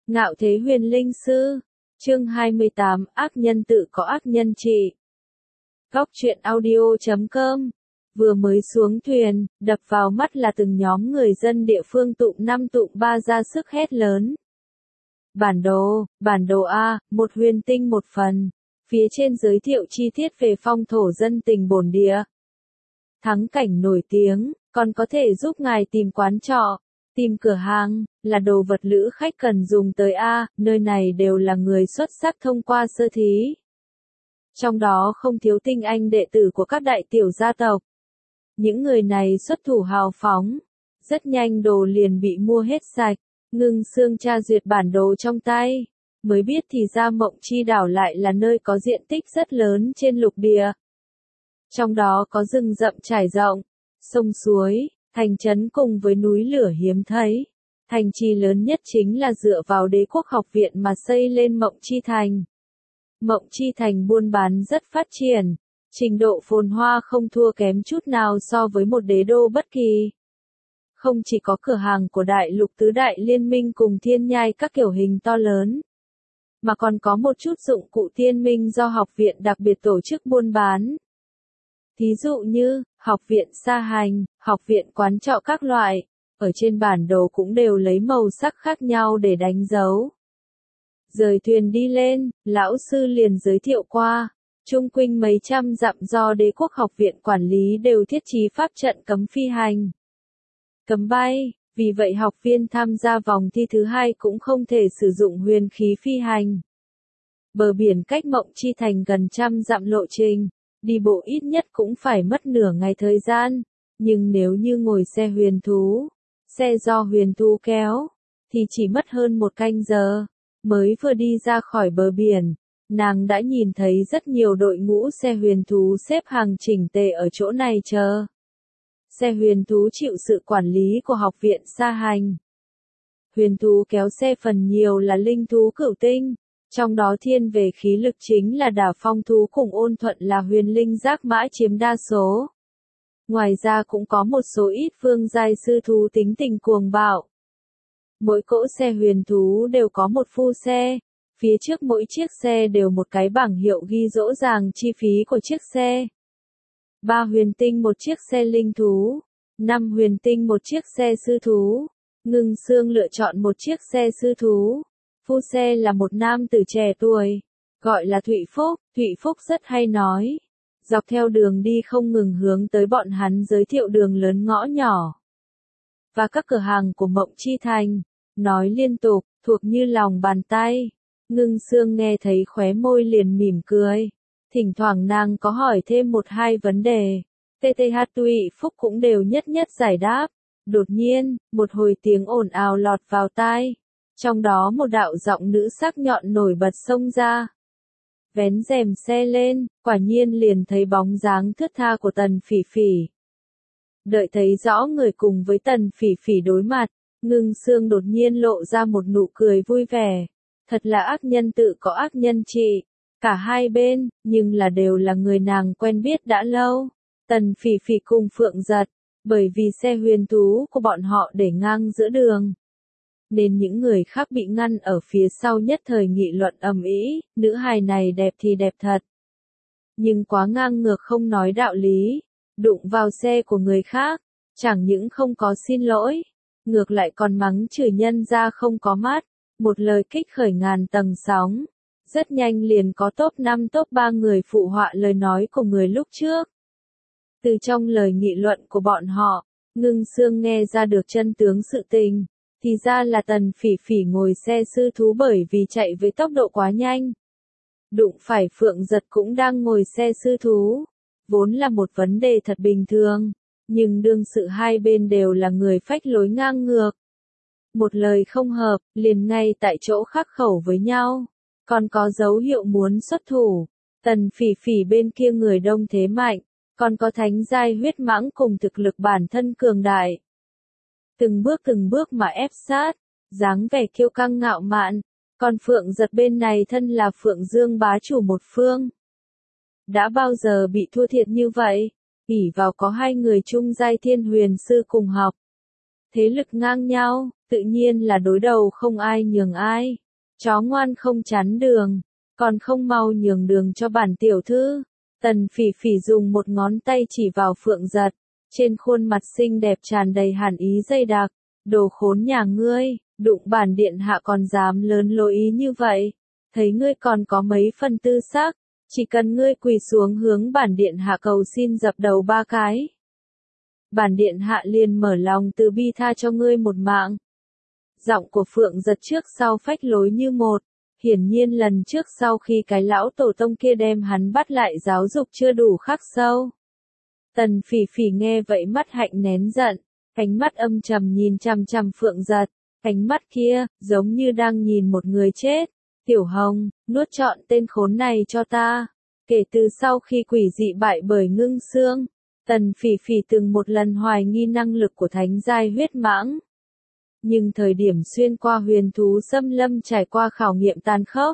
Ngạo thế huyền linh sư. Chương 28, ác nhân tự có ác nhân trị. Góc truyện audio.com. Vừa mới xuống thuyền, đập vào mắt là từng nhóm người dân địa phương tụng năm tụng ba ra sức hét lớn. Bản đồ A, một huyền tinh một phần. Phía trên giới thiệu chi tiết về phong thổ dân tình bổn địa. Thắng cảnh nổi tiếng, còn có thể giúp ngài tìm quán trọ, tìm cửa hàng, là đồ vật lữ khách cần dùng tới A, nơi này đều là người xuất sắc thông qua sơ thí. Trong đó không thiếu tinh anh đệ tử của các đại tiểu gia tộc. Những người này xuất thủ hào phóng, rất nhanh đồ liền bị mua hết sạch. Ngưng Xương tra duyệt bản đồ trong tay, mới biết thì ra Mộng Chi đảo lại là nơi có diện tích rất lớn trên lục địa. Trong đó có rừng rậm trải rộng, sông suối, thành trấn cùng với núi lửa hiếm thấy. Thành trì lớn nhất chính là dựa vào Đế quốc học viện mà xây lên Mộng Chi thành. Mộng Chi thành buôn bán rất phát triển, trình độ phồn hoa không thua kém chút nào so với một đế đô bất kỳ. Không chỉ có cửa hàng của đại lục tứ đại liên minh cùng thiên nhai các kiểu hình to lớn, mà còn có một chút dụng cụ tiên minh do học viện đặc biệt tổ chức buôn bán. Thí dụ như, học viện sa hành, học viện quán trọ các loại, ở trên bản đồ cũng đều lấy màu sắc khác nhau để đánh dấu. Rời thuyền đi lên, lão sư liền giới thiệu qua, chung quanh mấy trăm dặm do Đế quốc học viện quản lý đều thiết trí pháp trận cấm phi hành, cấm bay, vì vậy học viên tham gia vòng thi thứ hai cũng không thể sử dụng huyền khí phi hành. Bờ biển cách Mộng Chi thành gần trăm dặm lộ trình, đi bộ ít nhất cũng phải mất nửa ngày thời gian, nhưng nếu như ngồi xe huyền thú, xe do huyền thú kéo, thì chỉ mất hơn một canh giờ. Mới vừa đi ra khỏi bờ biển, nàng đã nhìn thấy rất nhiều đội ngũ xe huyền thú xếp hàng chỉnh tề ở chỗ này chờ. Xe huyền thú chịu sự quản lý của học viện sa hành. Huyền thú kéo xe phần nhiều là linh thú cửu tinh, trong đó thiên về khí lực chính là đả phong thú cùng ôn thuận là huyền linh giác mã chiếm đa số. Ngoài ra cũng có một số ít phương giai sư thú tính tình cuồng bạo. Mỗi cỗ xe huyền thú đều có một phu xe, phía trước mỗi chiếc xe đều một cái bảng hiệu ghi rõ ràng chi phí của chiếc xe. 3 huyền tinh một chiếc xe linh thú, 5 huyền tinh một chiếc xe sư thú. Ngưng Xương lựa chọn một chiếc xe sư thú. Phu xe là một nam tử trẻ tuổi, gọi là Thụy Phúc. Thụy Phúc rất hay nói, dọc theo đường đi không ngừng hướng tới bọn hắn giới thiệu đường lớn ngõ nhỏ và các cửa hàng của Mộng Chi thành, nói liên tục, thuộc như lòng bàn tay. Ngưng Xương nghe thấy khóe môi liền mỉm cười. Thỉnh thoảng nàng có hỏi thêm một hai vấn đề, TTH Thụy Phúc cũng đều nhất nhất giải đáp. Đột nhiên, một hồi tiếng ồn ào lọt vào tai. Trong đó một đạo giọng nữ sắc nhọn nổi bật xông ra. Vén rèm xe lên, quả nhiên liền thấy bóng dáng thướt tha của Tần Phỉ Phỉ. Đợi thấy rõ người cùng với Tần Phỉ Phỉ đối mặt, Ngưng Xương đột nhiên lộ ra một nụ cười vui vẻ. Thật là ác nhân tự có ác nhân trị. Cả hai bên, nhưng là đều là người nàng quen biết đã lâu. Tần Phỉ Phỉ cùng Phượng Giật, bởi vì xe huyền thú của bọn họ để ngang giữa đường, nên những người khác bị ngăn ở phía sau nhất thời nghị luận ầm ĩ, nữ hài này đẹp thì đẹp thật, nhưng quá ngang ngược không nói đạo lý, đụng vào xe của người khác, chẳng những không có xin lỗi, ngược lại còn mắng chửi nhân ra không có mắt, một lời kích khởi ngàn tầng sóng. Rất nhanh liền có top 5 top 3 người phụ họa lời nói của người lúc trước. Từ trong lời nghị luận của bọn họ, Ngưng Xương nghe ra được chân tướng sự tình, thì ra là Tần Phỉ Phỉ ngồi xe sư thú bởi vì chạy với tốc độ quá nhanh. Đụng phải Phượng Giật cũng đang ngồi xe sư thú, vốn là một vấn đề thật bình thường, nhưng đương sự hai bên đều là người phách lối ngang ngược. Một lời không hợp, liền ngay tại chỗ khắc khẩu với nhau. Còn có dấu hiệu muốn xuất thủ. Tần Phỉ Phỉ bên kia người đông thế mạnh, còn có thánh giai huyết mãng cùng thực lực bản thân cường đại. Từng bước mà ép sát, dáng vẻ kiêu căng ngạo mạn, còn Phượng Giật bên này thân là Phượng Dương bá chủ một phương. Đã bao giờ bị thua thiệt như vậy, ỷ vào có hai người chung giai thiên huyền sư cùng học. Thế lực ngang nhau, tự nhiên là đối đầu không ai nhường ai. Chó ngoan không chắn đường, còn không mau nhường đường cho bản tiểu thư. Tần Phỉ Phỉ dùng một ngón tay chỉ vào Phượng Giật, trên khuôn mặt xinh đẹp tràn đầy hàn ý dày đặc. Đồ khốn nhà ngươi, đụng bản điện hạ còn dám lớn lối ý như vậy. Thấy ngươi còn có mấy phần tư sắc, chỉ cần ngươi quỳ xuống hướng bản điện hạ cầu xin dập đầu 3 cái. Bản điện hạ liền mở lòng từ bi tha cho ngươi một mạng. Giọng của Phượng Giật trước sau phách lối như một, hiển nhiên lần trước sau khi cái lão tổ tông kia đem hắn bắt lại giáo dục chưa đủ khắc sâu. Tần Phỉ Phỉ nghe vậy mắt hạnh nén giận, ánh mắt âm trầm nhìn chằm chằm Phượng Giật, ánh mắt kia, giống như đang nhìn một người chết. Tiểu Hồng, nuốt trọn tên khốn này cho ta. Kể từ sau khi quỷ dị bại bởi Ngưng Xương, Tần Phỉ Phỉ từng một lần hoài nghi năng lực của thánh giai huyết mãng. Nhưng thời điểm xuyên qua huyền thú xâm lâm trải qua khảo nghiệm tàn khốc,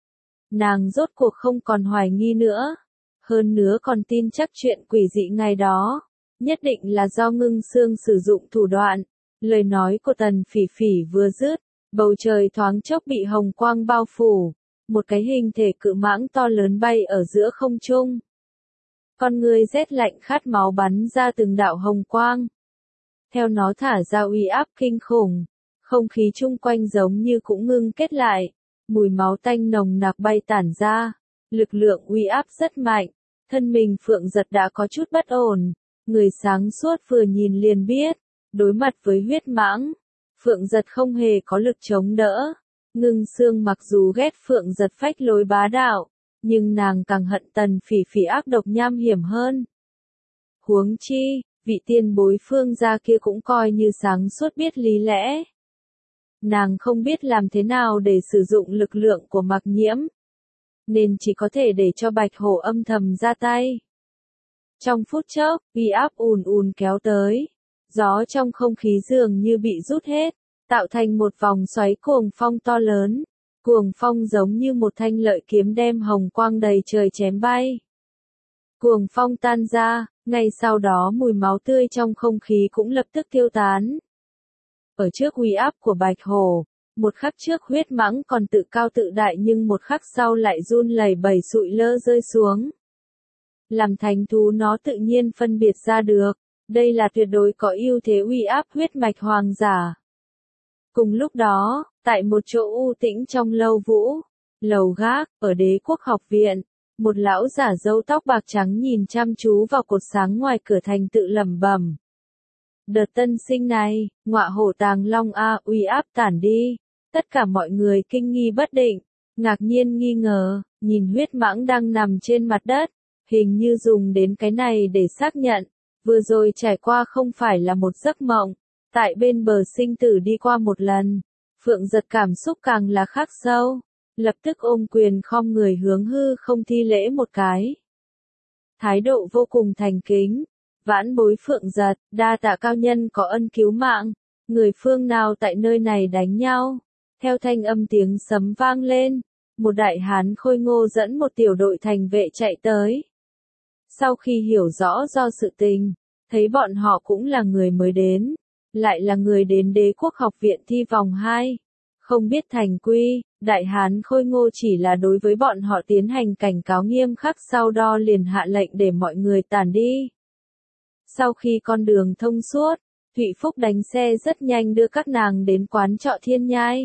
nàng rốt cuộc không còn hoài nghi nữa. Hơn nữa còn tin chắc chuyện quỷ dị ngày đó, nhất định là do Ngưng Xương sử dụng thủ đoạn. Lời nói của Tần Phỉ Phỉ vừa dứt, bầu trời thoáng chốc bị hồng quang bao phủ, một cái hình thể cự mãng to lớn bay ở giữa không trung. Con người rét lạnh khát máu bắn ra từng đạo hồng quang. Theo nó thả ra uy áp kinh khủng, không khí chung quanh giống như cũng ngưng kết lại, mùi máu tanh nồng nặc bay tản ra, lực lượng uy áp rất mạnh, thân mình Phượng Giật đã có chút bất ổn, người sáng suốt vừa nhìn liền biết, đối mặt với huyết mãng, Phượng Giật không hề có lực chống đỡ. Ngưng Xương mặc dù ghét Phượng Giật phách lối bá đạo, nhưng nàng càng hận Tần Phỉ Phỉ ác độc nham hiểm hơn. Huống chi, vị tiền bối Phương gia kia cũng coi như sáng suốt biết lý lẽ. Nàng không biết làm thế nào để sử dụng lực lượng của Mặc Nhiễm, nên chỉ có thể để cho Bạch Hổ âm thầm ra tay. Trong phút chốc, uy áp ùn ùn kéo tới, gió trong không khí dường như bị rút hết, tạo thành một vòng xoáy cuồng phong to lớn. Cuồng phong giống như một thanh lợi kiếm đem hồng quang đầy trời chém bay. Cuồng phong tan ra, ngay sau đó mùi máu tươi trong không khí cũng lập tức tiêu tán. Ở trước uy áp của Bạch Hổ, một khắc trước huyết mãng còn tự cao tự đại nhưng một khắc sau lại run lẩy bẩy sụi lơ rơi xuống. Làm thánh thú nó tự nhiên phân biệt ra được, đây là tuyệt đối có ưu thế uy áp huyết mạch hoàng giả. Cùng lúc đó, tại một chỗ u tĩnh trong lâu vũ, lầu gác, ở Đế Quốc học viện, một lão giả râu tóc bạc trắng nhìn chăm chú vào cột sáng ngoài cửa thành tự lẩm bẩm. Đợt tân sinh này, ngọa hổ tàng long a, uy áp tản đi. Tất cả mọi người kinh nghi bất định, ngạc nhiên nghi ngờ, nhìn huyết mãng đang nằm trên mặt đất, hình như dùng đến cái này để xác nhận, vừa rồi trải qua không phải là một giấc mộng, tại bên bờ sinh tử đi qua một lần. Phượng Giật cảm xúc càng là khắc sâu, lập tức ôm quyền khom người hướng hư không thi lễ một cái. Thái độ vô cùng thành kính, vãn bối Phượng Giật, đa tạ cao nhân có ân cứu mạng, người phương nào tại nơi này đánh nhau. Theo thanh âm tiếng sấm vang lên, một đại hán khôi ngô dẫn một tiểu đội thành vệ chạy tới. Sau khi hiểu rõ do sự tình, thấy bọn họ cũng là người mới đến, lại là người đến Đế Quốc học viện thi vòng 2. Không biết thành quy, đại hán khôi ngô chỉ là đối với bọn họ tiến hành cảnh cáo nghiêm khắc, sau đó liền hạ lệnh để mọi người tản đi. Sau khi con đường thông suốt, Thụy Phúc đánh xe rất nhanh đưa các nàng đến quán trọ Thiên Nhai.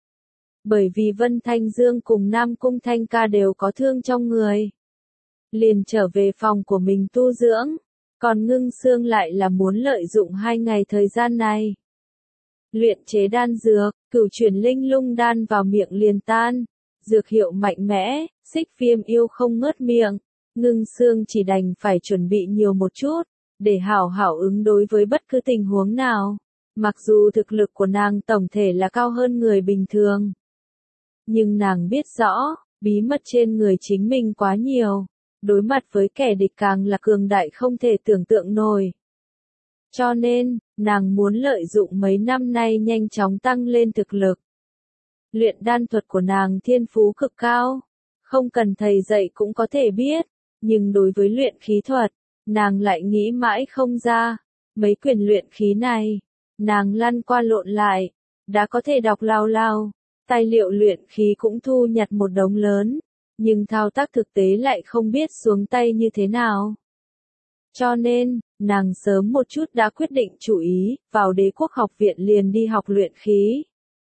Bởi vì Vân Thanh Dương cùng Nam Cung Thanh Ca đều có thương trong người, liền trở về phòng của mình tu dưỡng, còn Ngưng Xương lại là muốn lợi dụng 2 ngày thời gian này. Luyện chế đan dược, cửu chuyển linh lung đan vào miệng liền tan, dược hiệu mạnh mẽ, Xích Viêm yêu không ngớt miệng, Ngưng Xương chỉ đành phải chuẩn bị nhiều một chút, để hảo hảo ứng đối với bất cứ tình huống nào. Mặc dù thực lực của nàng tổng thể là cao hơn người bình thường, nhưng nàng biết rõ, bí mật trên người chính mình quá nhiều, đối mặt với kẻ địch càng là cường đại không thể tưởng tượng nổi. Cho nên, nàng muốn lợi dụng mấy năm nay nhanh chóng tăng lên thực lực. Luyện đan thuật của nàng thiên phú cực cao, không cần thầy dạy cũng có thể biết, nhưng đối với luyện khí thuật, nàng lại nghĩ mãi không ra. Mấy quyển luyện khí này, Nàng lăn qua lộn lại, đã có thể đọc lao lao, tài liệu luyện khí cũng thu nhặt một đống lớn, nhưng thao tác thực tế lại không biết xuống tay như thế nào. Cho nên, nàng sớm một chút đã quyết định chủ ý, vào Đế quốc học viện liền đi học luyện khí.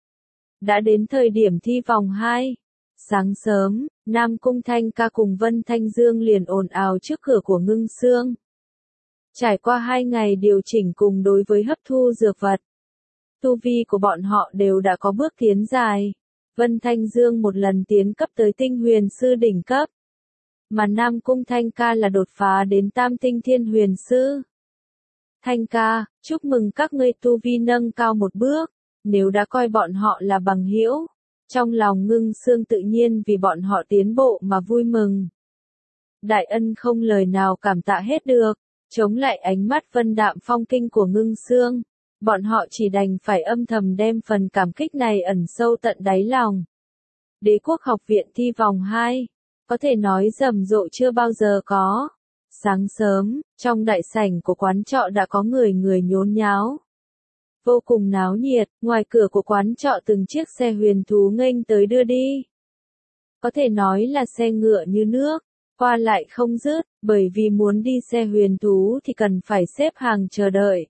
Đã đến thời điểm thi vòng 2. Sáng sớm, Nam Cung Thanh Ca cùng Vân Thanh Dương liền ồn ào trước cửa của Ngưng Xương. Trải qua 2 ngày điều chỉnh cùng đối với hấp thu dược vật, tu vi của bọn họ đều đã có bước tiến dài. Vân Thanh Dương một lần tiến cấp tới tinh huyền sư đỉnh cấp, mà Nam Cung Thanh Ca là đột phá đến tam tinh thiên huyền sư. Thanh Ca, chúc mừng các ngươi tu vi nâng cao một bước, nếu đã coi bọn họ là bằng hữu, trong lòng Ngưng Xương tự nhiên vì bọn họ tiến bộ mà vui mừng. Đại ân không lời nào cảm tạ hết được, chống lại ánh mắt vân đạm phong kinh của Ngưng Xương, bọn họ chỉ đành phải âm thầm đem phần cảm kích này ẩn sâu tận đáy lòng. Đế quốc học viện thi vòng 2, có thể nói rầm rộ chưa bao giờ có. Sáng sớm, trong đại sảnh của quán trọ đã có người nhốn nháo. Vô cùng náo nhiệt, ngoài cửa của quán trọ từng chiếc xe huyền thú nghênh tới đưa đi. Có thể nói là xe ngựa như nước, qua lại không dứt, bởi vì muốn đi xe huyền thú thì cần phải xếp hàng chờ đợi.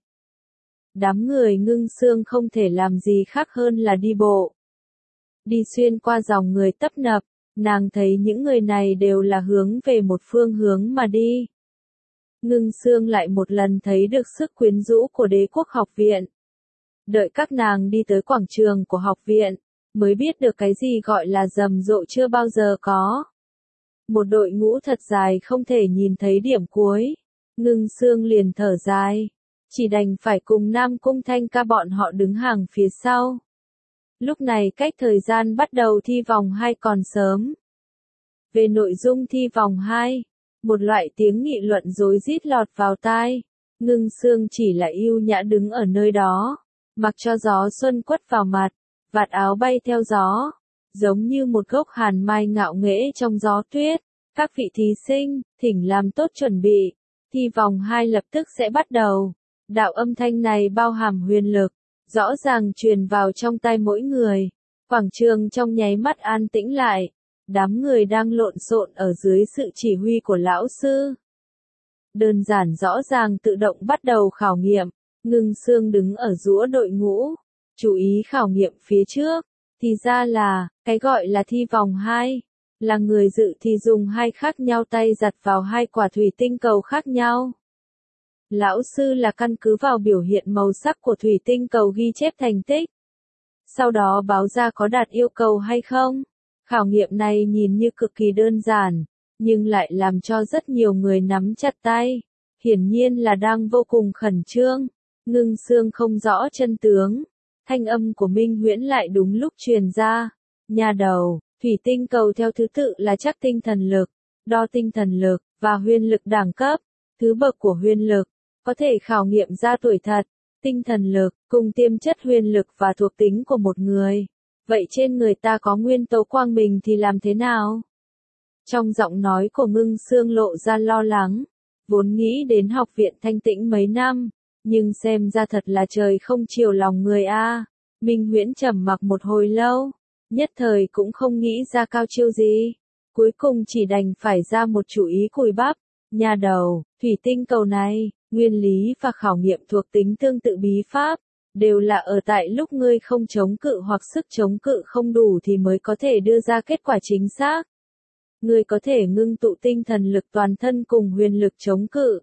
Đám người Ngưng Xương không thể làm gì khác hơn là đi bộ. Đi xuyên qua dòng người tấp nập, nàng thấy những người này đều là hướng về một phương hướng mà đi. Ngưng Xương lại một lần thấy được sức quyến rũ của Đế quốc học viện. Đợi các nàng đi tới quảng trường của học viện, mới biết được cái gì gọi là rầm rộ chưa bao giờ có. Một đội ngũ thật dài không thể nhìn thấy điểm cuối. Ngưng Xương liền thở dài, chỉ đành phải cùng Nam Cung Thanh Ca bọn họ đứng hàng phía sau. Lúc này cách thời gian bắt đầu thi vòng 2 còn sớm. Về nội dung thi vòng 2, một loại tiếng nghị luận rối rít lọt vào tai. Ngưng Xương chỉ là yêu nhã đứng ở nơi đó, mặc cho gió xuân quất vào mặt, vạt áo bay theo gió, giống như một gốc hàn mai ngạo nghễ trong gió tuyết. Các vị thí sinh, thỉnh làm tốt chuẩn bị, thi vòng 2 lập tức sẽ bắt đầu. Đạo âm thanh này bao hàm huyền lực, rõ ràng truyền vào trong tai mỗi người. Quảng trường trong nháy mắt an tĩnh lại, đám người đang lộn xộn ở dưới sự chỉ huy của lão sư. Đơn giản rõ ràng tự động bắt đầu khảo nghiệm. Ngưng Xương đứng ở giữa đội ngũ, chú ý khảo nghiệm phía trước. Thì ra là, cái gọi là thi vòng 2, là người dự thi dùng hai khác nhau tay giặt vào hai quả thủy tinh cầu khác nhau. Lão sư là căn cứ vào biểu hiện màu sắc của thủy tinh cầu ghi chép thành tích. Sau đó báo ra có đạt yêu cầu hay không. Khảo nghiệm này nhìn như cực kỳ đơn giản, nhưng lại làm cho rất nhiều người nắm chặt tay. Hiển nhiên là đang vô cùng khẩn trương. Ngưng Xương không rõ chân tướng. Thanh âm của Minh Huyễn lại đúng lúc truyền ra. Nhà đầu, thủy tinh cầu theo thứ tự là chắc tinh thần lực, đo tinh thần lực, và huyền lực đẳng cấp. Thứ bậc của huyền lực, có thể khảo nghiệm ra tuổi thật, tinh thần lực, cùng tiềm chất huyền lực và thuộc tính của một người. Vậy trên người ta có nguyên tố quang minh thì làm thế nào? Trong giọng nói của Ngưng Xương lộ ra lo lắng, vốn nghĩ đến học viện thanh tĩnh mấy năm, nhưng xem ra thật là trời không chiều lòng người a. Minh Huyễn trầm mặc một hồi lâu, nhất thời cũng không nghĩ ra cao chiêu gì, cuối cùng chỉ đành phải ra một chủ ý cùi bắp. Nhà đầu, thủy tinh cầu này, nguyên lý và khảo nghiệm thuộc tính tương tự bí pháp, đều là ở tại lúc ngươi không chống cự hoặc sức chống cự không đủ thì mới có thể đưa ra kết quả chính xác. Ngươi có thể ngưng tụ tinh thần lực toàn thân cùng huyền lực chống cự.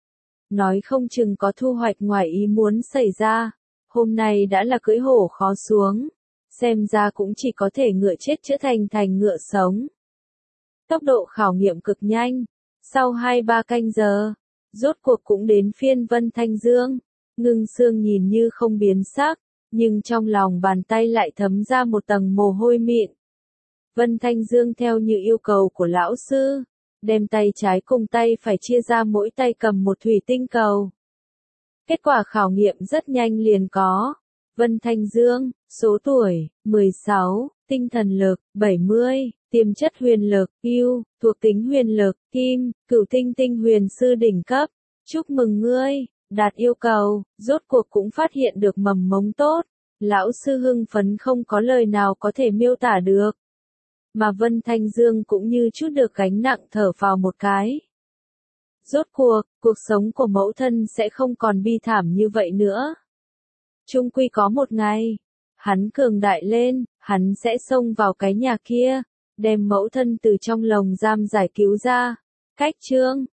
Nói không chừng có thu hoạch ngoài ý muốn xảy ra. Hôm nay đã là cưỡi hổ khó xuống. Xem ra cũng chỉ có thể ngựa chết chữa thành ngựa sống. Tốc độ khảo nghiệm cực nhanh. Sau 2-3 canh giờ, rốt cuộc cũng đến phiên Vân Thanh Dương. Ngưng Xương nhìn như không biến sắc, nhưng trong lòng bàn tay lại thấm ra một tầng mồ hôi mịn. Vân Thanh Dương theo như yêu cầu của lão sư, đem tay trái cùng tay phải chia ra mỗi tay cầm một thủy tinh cầu. Kết quả khảo nghiệm rất nhanh liền có. Vân Thanh Dương, số tuổi, 16, tinh thần lực, 70, tiềm chất huyền lực, yêu, thuộc tính huyền lực, kim, cửu tinh tinh huyền sư đỉnh cấp. Chúc mừng ngươi, Đạt yêu cầu, rốt cuộc cũng phát hiện được mầm mống tốt. Lão sư hưng phấn không có lời nào có thể miêu tả được. Mà Vân Thanh Dương cũng như chút được gánh nặng thở phào một cái. Rốt cuộc sống của mẫu thân sẽ không còn bi thảm như vậy nữa. Chung quy có một ngày, hắn cường đại lên, hắn sẽ xông vào cái nhà kia, đem mẫu thân từ trong lồng giam giải cứu ra. Cách chương